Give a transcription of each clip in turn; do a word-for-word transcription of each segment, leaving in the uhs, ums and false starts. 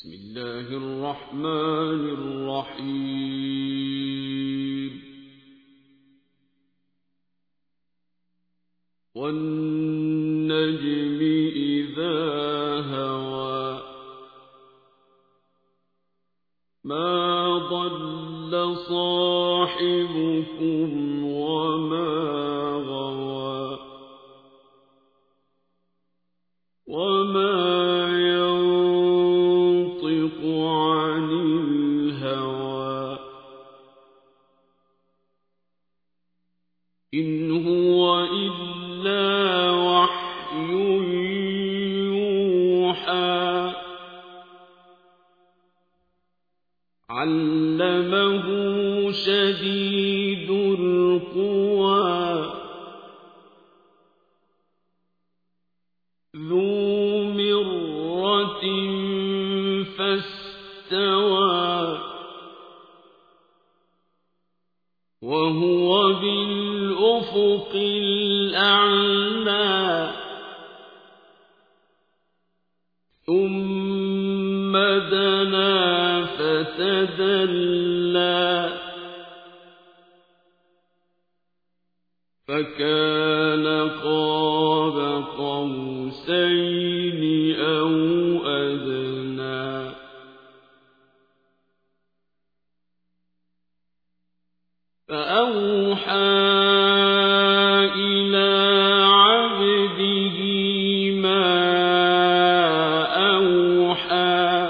بسم الله الرحمن الرحيم والنجم إذا هوى ما ضل صاحبكم وما غوى وما ينطق عن الهوى إن هو إلا وحي يوحى علمه شديد القوى ذو مرة فاستوى وهو بالأفق الأعلى ثم دنا فتدلى فكان قاب قوسين أو أدنى فأوحى إلى عبده ما أوحى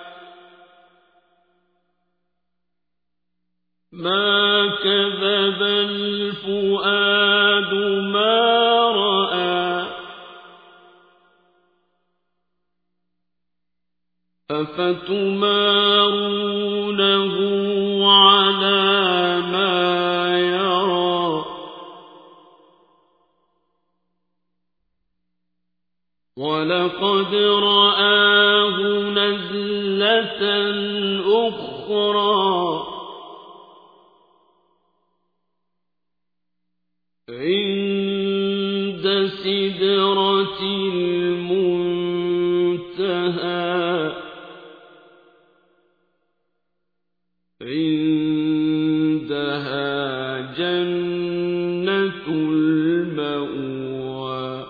ما كذب الفؤاد ما رأى أفتمارونه على ما يرى ولقد رآه نزلة أخرى عند سدرة المنتهى عندها جنة المأوى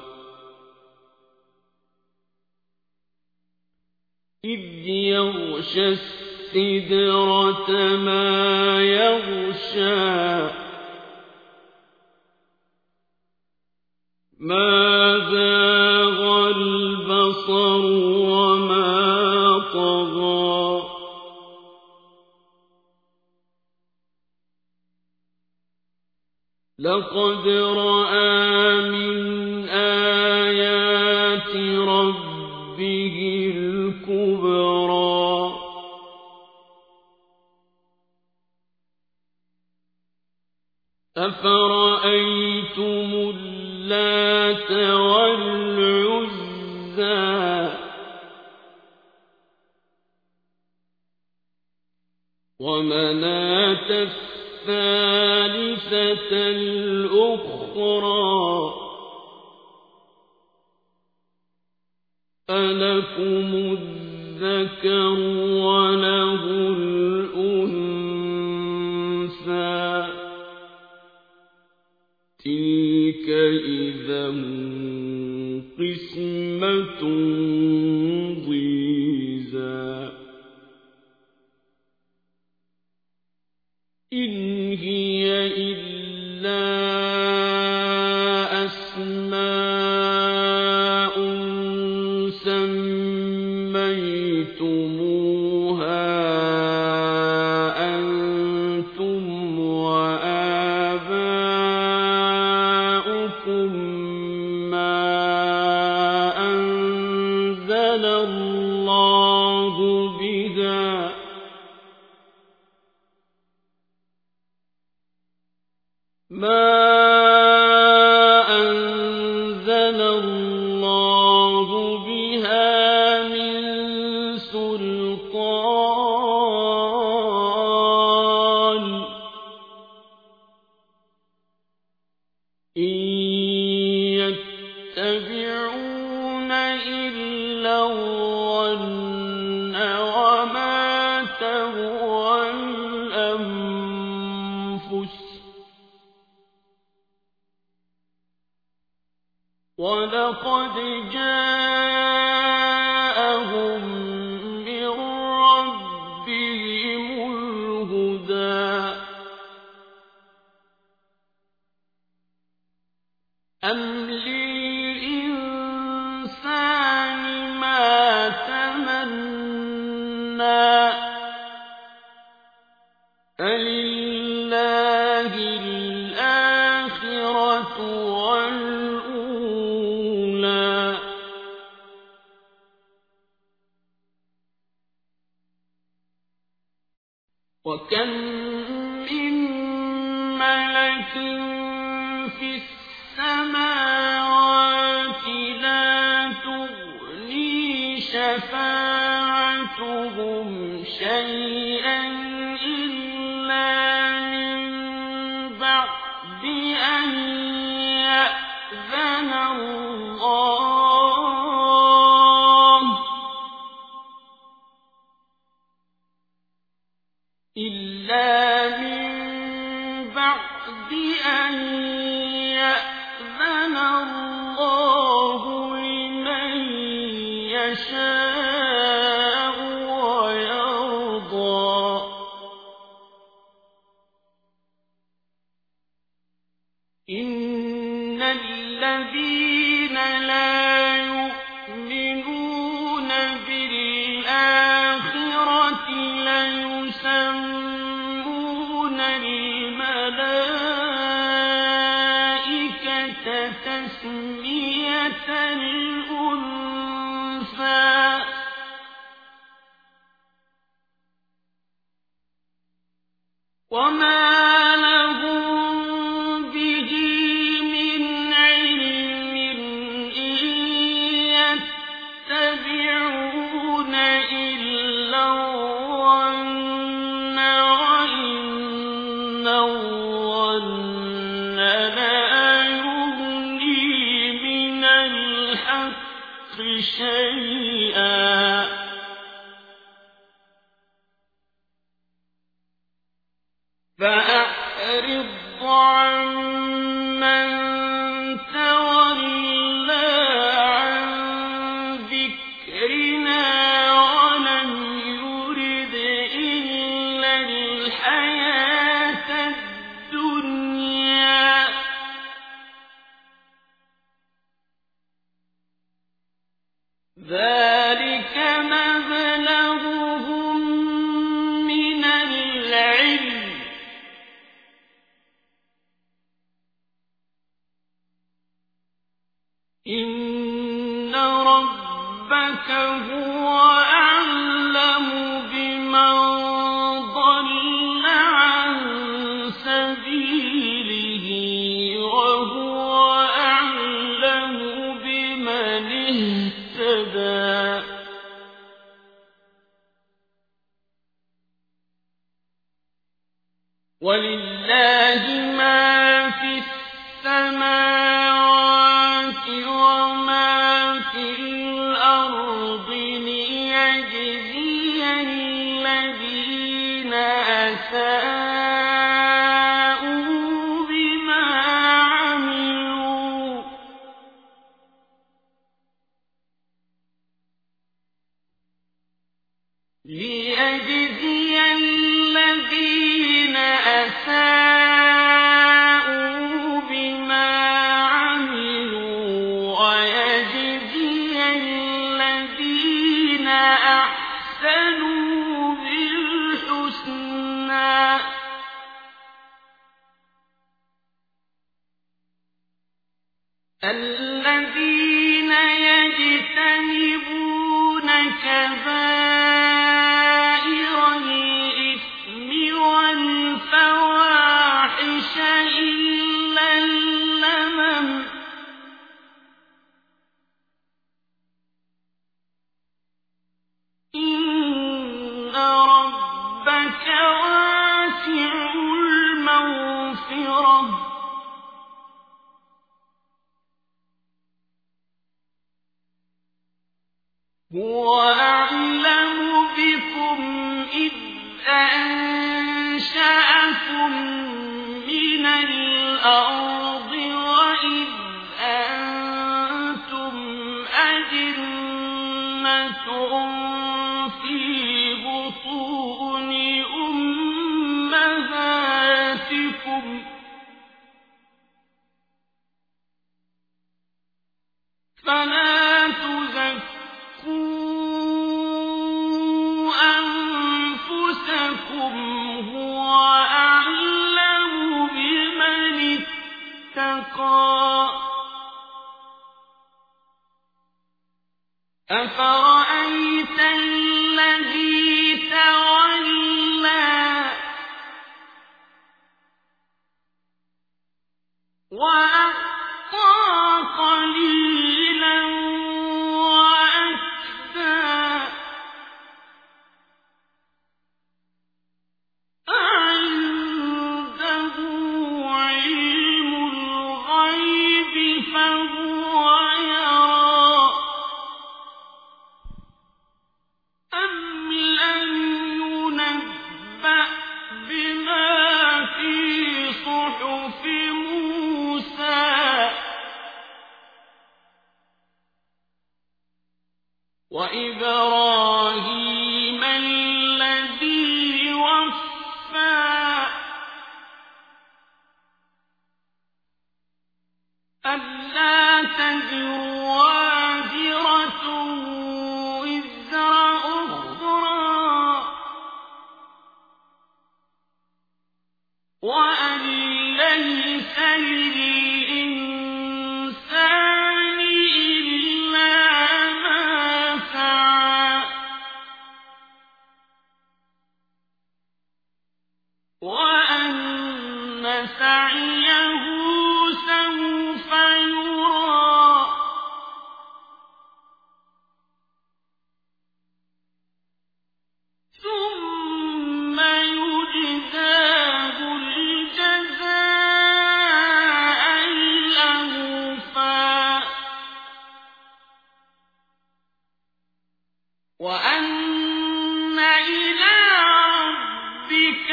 إذ يغشى السدرة ما يغشى ما زاغ البصر وما طغى لقد رأى من آيات ربه الكبرى أفرأيتم اللات والعزى ومناة الثالثة الأخرى ألكم الذكر وله الأنثى تلك إذا قسمة ضيزى إن هي إلا أسماء سميتموها أنتم وآباؤكم ما أنزل الله بها ما أنزل الله بها من سلطان إن يتبعون إلا الظن وقد جاءهم من ربهم الهدى أم للإنسان ما تمنى فلله الآخرة والأولى وكم من ملك في السماوات لا تغني شفاعتهم شيئا إلا من بعد أن يأذن الله إلا من بعد أن يأذن الله لمن يشاء ويرضى إن الذين لا يؤمنون بالآخرة ليسمون الملائكة تسمية الأنثى وما لهم به من علم إن يتبعون إلا الظن وإن الظن لا يغني من الحق شيئا فأعرض عمن تولى عن ذكرنا ولم يرد إلا الحياة الدنيا ذلك مبلغهم من العلم إن ربك هو أعلم بمن ضل عن سبيله وهو أعلم بمن اهتدى ولله ما في السماوات وما في الأرض ليجزي الذين أساءوا بما عملوا ليجزي الذين أساءوا بما عملوا ويجزي الذين أحسنوا بالحسنى الذين يجتنبون كبائر الإثم والفواحش إلا اللمم إن ربك واسع المغفرة هو أعلم بكم إذ أنشأكم من الأرض وإذ أنتم ربكم هو أعلم بمن اتقى أفرأيت الذي تولى وأعطى قليلا وأكدى أعنده علم الغيب فهو يرى أم لم ينبأ بما في صحف موسى وإبراهيم الذي وفى ألا تزر وازرة وزر أخرى وأن ليس للإنسان إلا ما سعى وأن سعيه سوف يرى ثم يجزاه الجزاء الأوفى وأن إلى ربك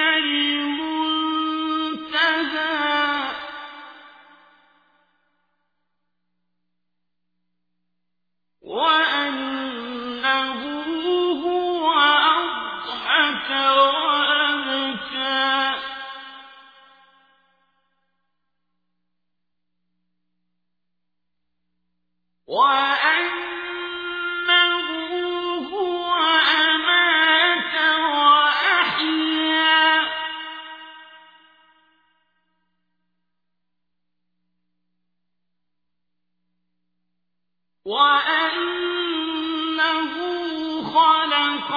المنتهى وأنه هو أضحك وأبكى وأنه هو أمات وأحيا وأنه خلق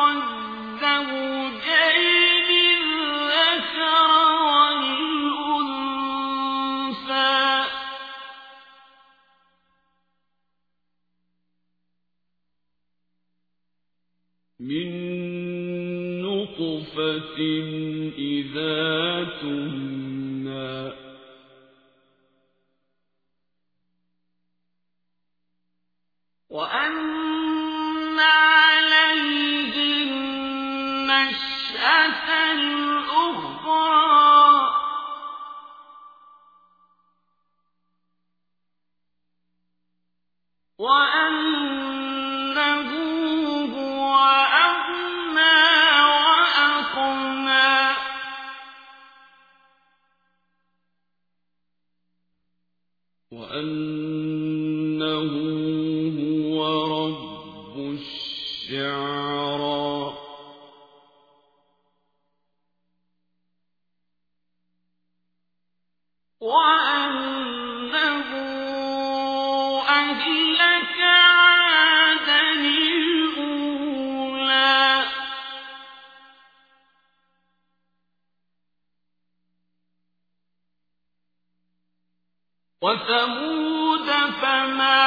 الزوجين الذكر والأنثى من نطفة إذا تمنى وأن عليه النشأة الأخرى وأنه هو أغنى وأقنى وأنه هو رب الشعرى وأنه أهلك عادا الأولى وثمود فما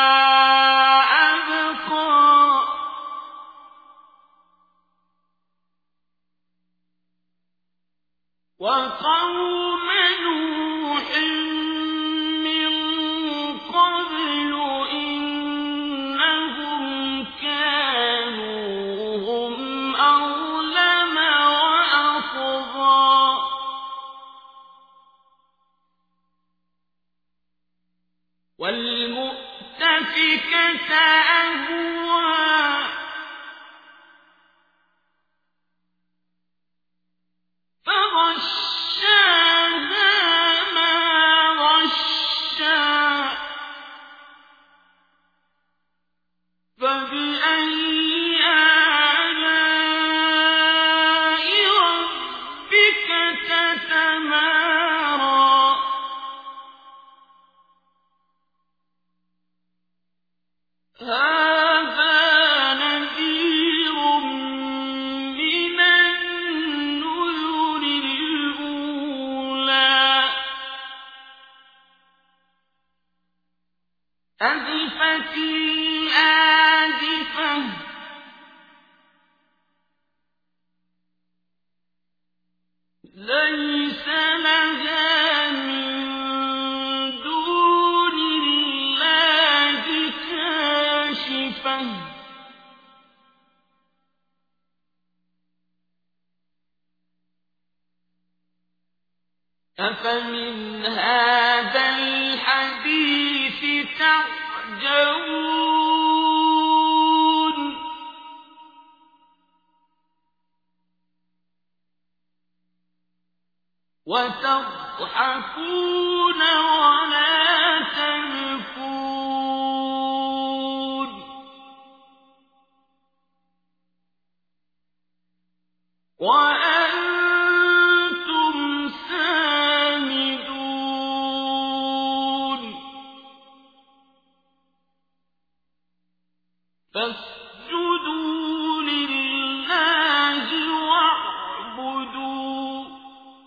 أبقى وقوم نوح من قبل إنهم كانوا هم أظلم وأطغى والمؤتفكة أهوى فغشاها ما غشا فبأي آلاء الآزفة ليس لها من دون الله كاشفة أفمن هذا الحديث تعجبون وتضحكون ولا تبكون وأ